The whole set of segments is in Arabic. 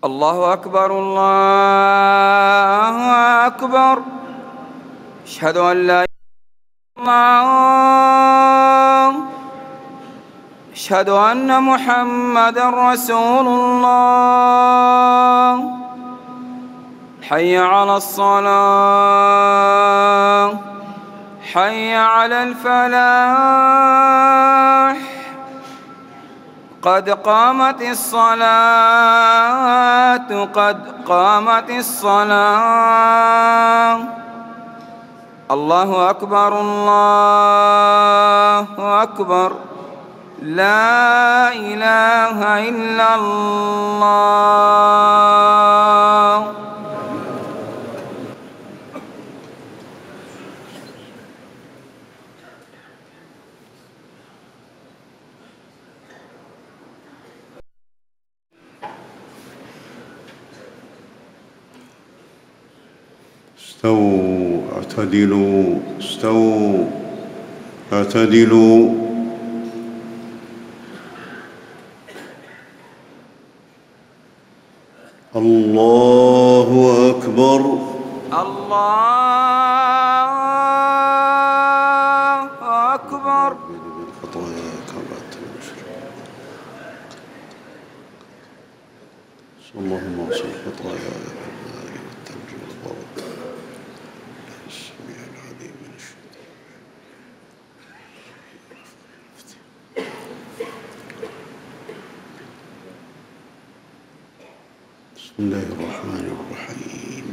الله أكبر الله أكبر. أشهد أن لا إله إلا الله. أشهد أن محمدًا رسول الله. حي على الصلاة، حي على الفلاح، قد قامت الصلاة، قد قامت الصلاة. الله أكبر الله أكبر. لا إله إلا الله. استووا اعتدلوا، استووا اعتدلوا. الله أكبر الله أكبر. اللهم اغفر خطاياي بالماء والثلج والبرد. السميع العليم من الشيطان. بسم الله الرحمن الرحيم.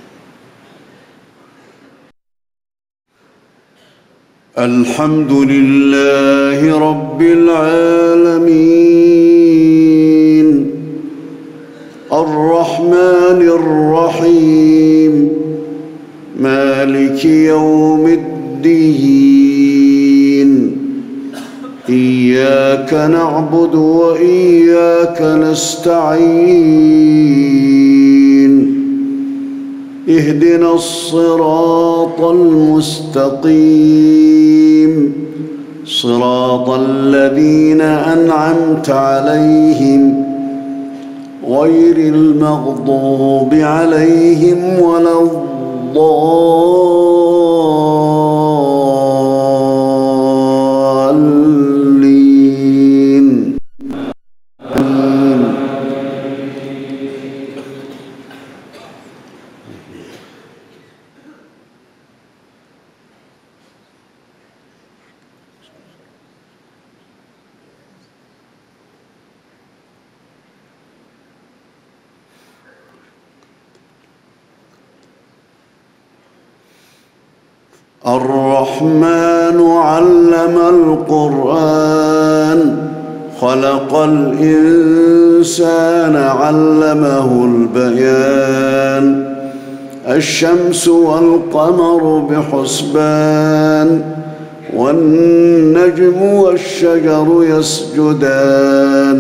الحمد لله رب العالمين، الرحمن الرحيم، مالك يوم الدين. إياك نعبد وإياك نستعين. اهدنا الصراط المستقيم، صراط الذين أنعمت عليهم غير المغضوب عليهم ولا الضالين. الرحمن علم القرآن، خلق الإنسان علمه البيان. الشمس والقمر بحسبان، والنجم والشجر يسجدان.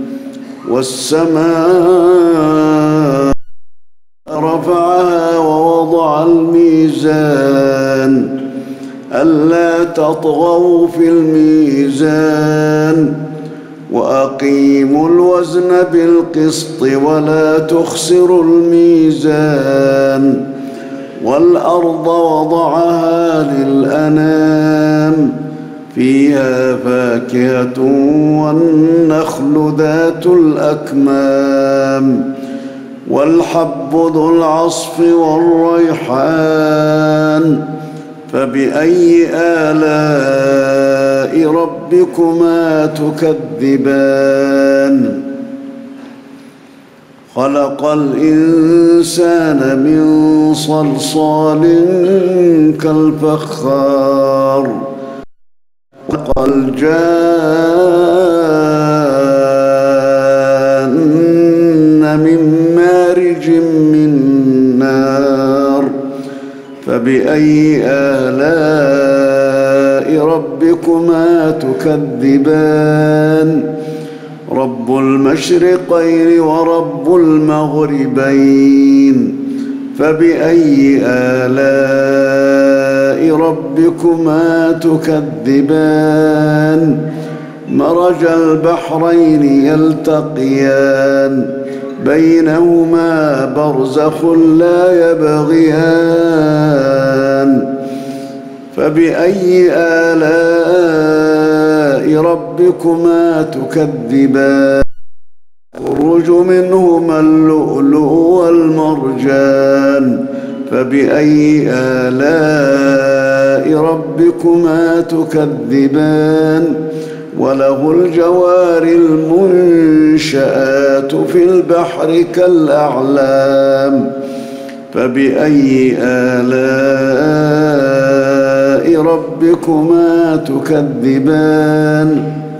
والسماء رفعها ووضع الميزان، ألا تطغوا في الميزان. وأقيموا الوزن بالقسط ولا تخسروا الميزان. والأرض وضعها للأنام، فيها فاكهة والنخل ذات الأكمام، والحب ذو العصف والريحان. فبأي آلاء ربكما تكذبان؟ خلق الإنسان من صلصال كالفخار، خلق الجان من مارج من نار. فبأي آلاء ربكما تكذبان؟ رب المشرقين ورب المغربين. فبأي آلاء ربكما تكذبان؟ مرج البحرين يلتقيان، بينهما برزخ لا يبغيان فبأي آلاء ربكما تكذبان يخرج منهما اللؤلؤ والمرجان فبأي آلاء ربكما تكذبان وله الجوار المنشآت في البحر كالأعلام فبأي آلاء ربكما تكذبان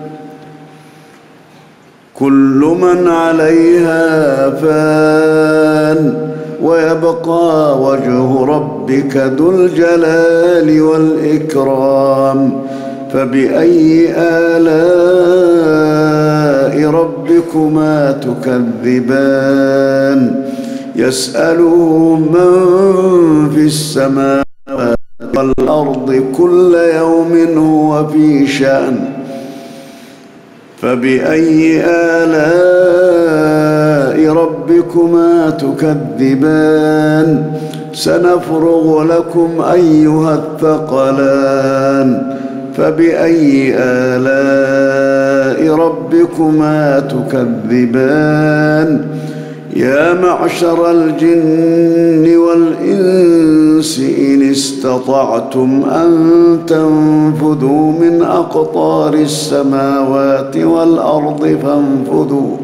كل من عليها فان ويبقى وجه ربك ذو الجلال والإكرام فبأي آلاء ربكما تكذبان يسأله من في السماوات والأرض كل يوم هو في شأن فبأي آلاء ربكما تكذبان سنفرغ لكم أيها الثقلان فبأي آلاء ربكما تكذبان يا معشر الجن والإنس إن استطعتم أن تنفذوا من أقطار السماوات والأرض فانفذوا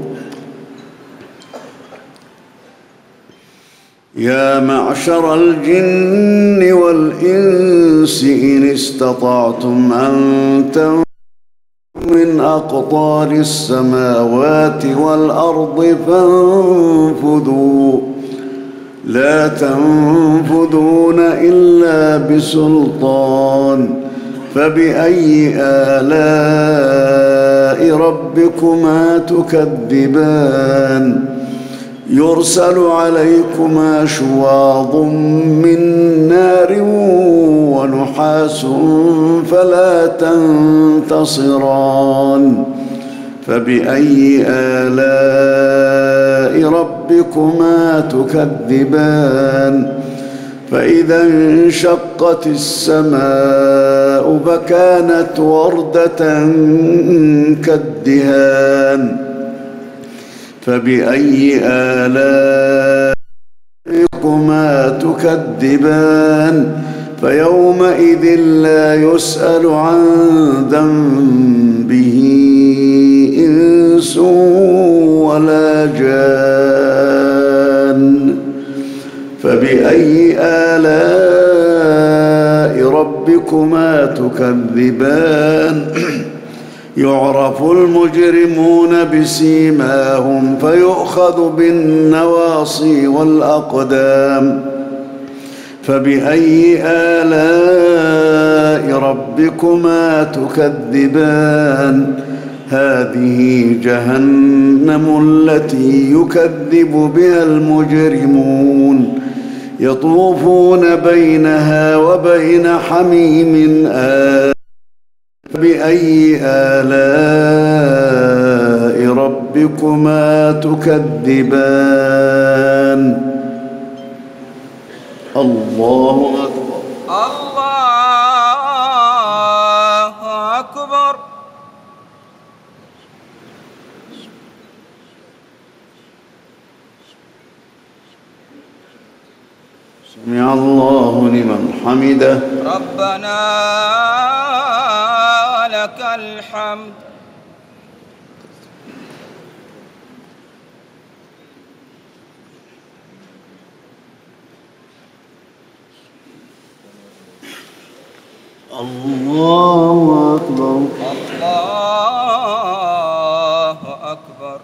يا معشر الجن والإنس إن استطعتم أن تنفذوا من أقطار السماوات والأرض فانفذوا لا تنفذون إلا بسلطان فبأي آلاء ربكما تكذبان يرسل عليكما شواظ من نار ونحاس فلا تنتصران فبأي آلاء ربكما تكذبان فإذا انشقت السماء فكانت وردة كالدهان فبأي آلاء ربكما تكذبان فيومئذ لا يسأل عن ذنبه إنس ولا جان فبأي آلاء ربكما تكذبان يعرف المجرمون بسيماهم فيؤخذ بالنواصي والأقدام فبأي آلاء ربكما تكذبان هذه جهنم التي يكذب بها المجرمون يطوفون بينها وبين حميم آن فبأي آلاء ربكما تكذبان الله أكبر الله أكبر سمع الله لمن حمده ربنا لك الحمد الله أكبر الله أكبر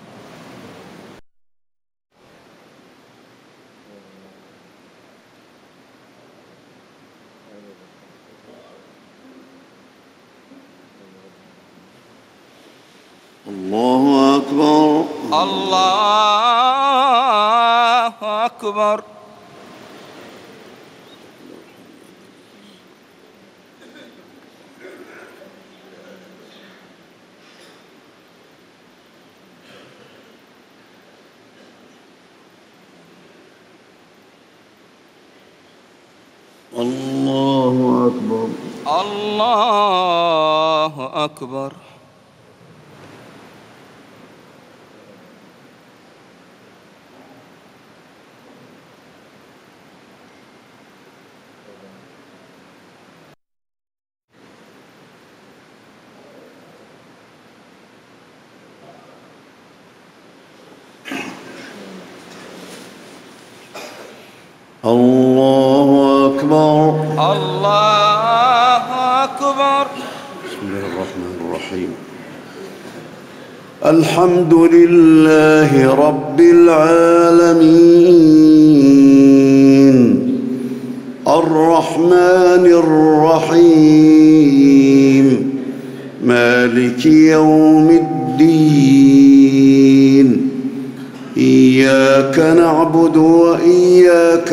الله أكبر الله أكبر الله أكبر. الله أكبر. الله أكبر. الله أكبر. بسم الله الرحمن الرحيم. الحمد لله رب العالمين الرحمن الرحيم مالك يوم الدين إياك نعبد وإياك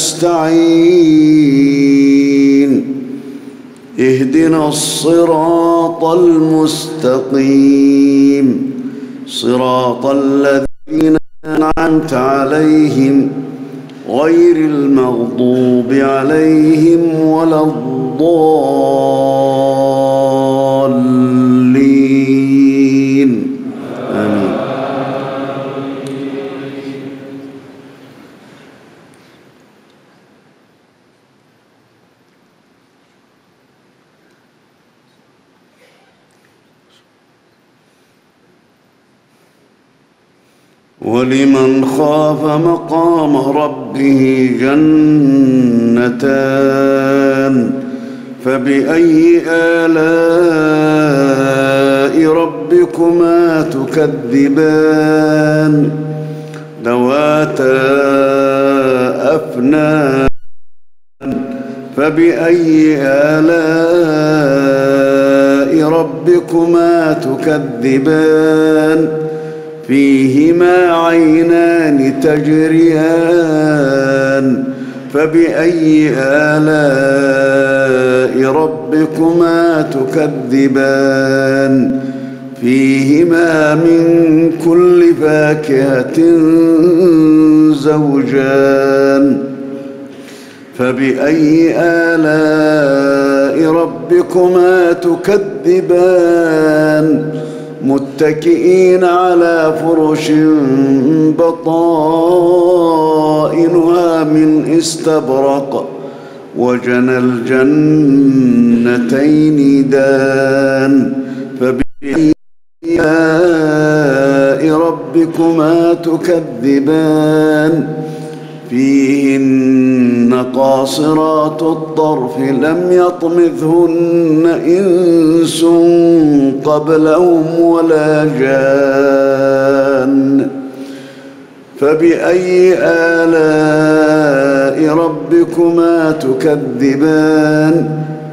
نستعين اهدنا الصراط المستقيم صراط الذين أنعمت عليهم غير المغضوب عليهم ولا الضالين آمين. ولمن خاف مقام ربه جنتان فبأي آلاء ربكما تكذبان ذواتا أفنان فبأي آلاء ربكما تكذبان فيهما عينان تجريان فبأي آلاء ربكما تكذبان فيهما من كل فاكهة زوجان فبأي آلاء ربكما تكذبان متكئين على فرش بطائنها من استبرق وجنى الجنتين دان فبأي آلاء ربكما تكذبان فيهن قاصرات الطرف لم يطمثهن إنس قبلهم ولا جان فبأي آلاء ربكما تكذبان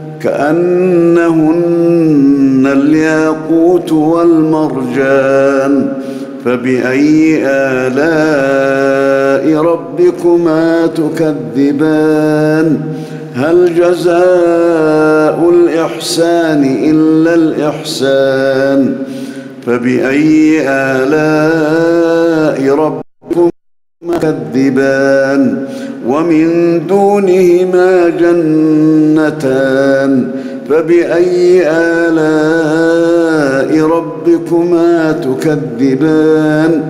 كأنهن الياقوت والمرجان فبأي آلاء ربكما تكذبان هل جزاء الإحسان إلا الإحسان فبأي آلاء ربكما تكذبان ومن دونهما جنتان فبأي آلاء ربكما تكذبان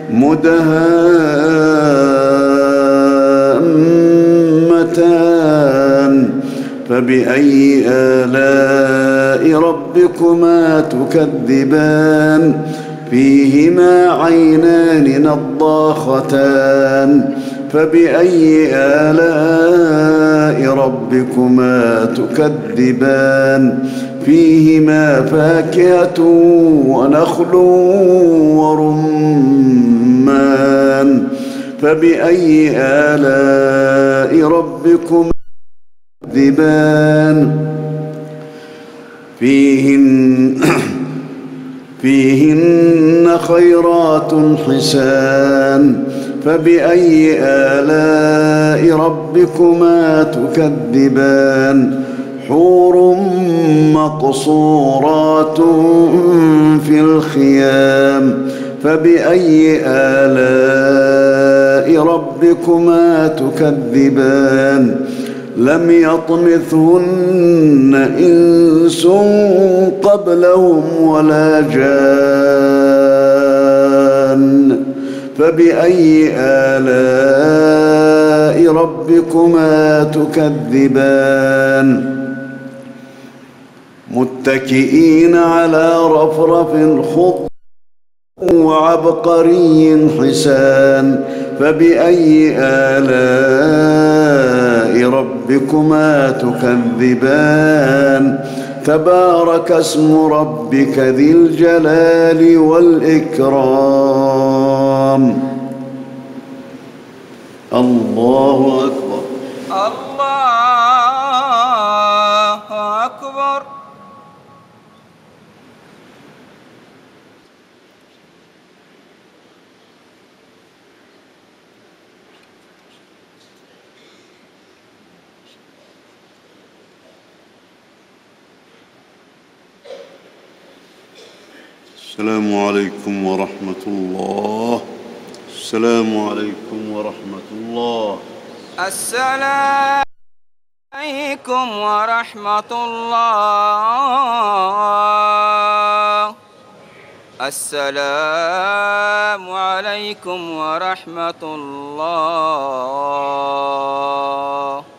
مدهامتان فبأي آلاء ربكما تكذبان فيهما عينان نضاختان فبأي آلاء ربكما تكذبان فيهما فاكهة ونخل ورمان فبأي آلاء ربكما تكذبان فيهن خيرات حسان فبأي آلاء ربكما تكذبان حور مقصورات في الخيام فبأي آلاء ربكما تكذبان لم يطمثهن إنس قبلهم ولا جان فبأي آلاء ربكما تكذبان متكئين على رفرف خضر وعبقري حسان فبأي آلاء ربكما تكذبان تبارك اسم ربك ذي الجلال والإكرام الله أكبر الله أكبر. السلام عليكم ورحمة الله. السلام عليكم ورحمة الله. السلام عليكم ورحمة الله. السلام عليكم ورحمة الله.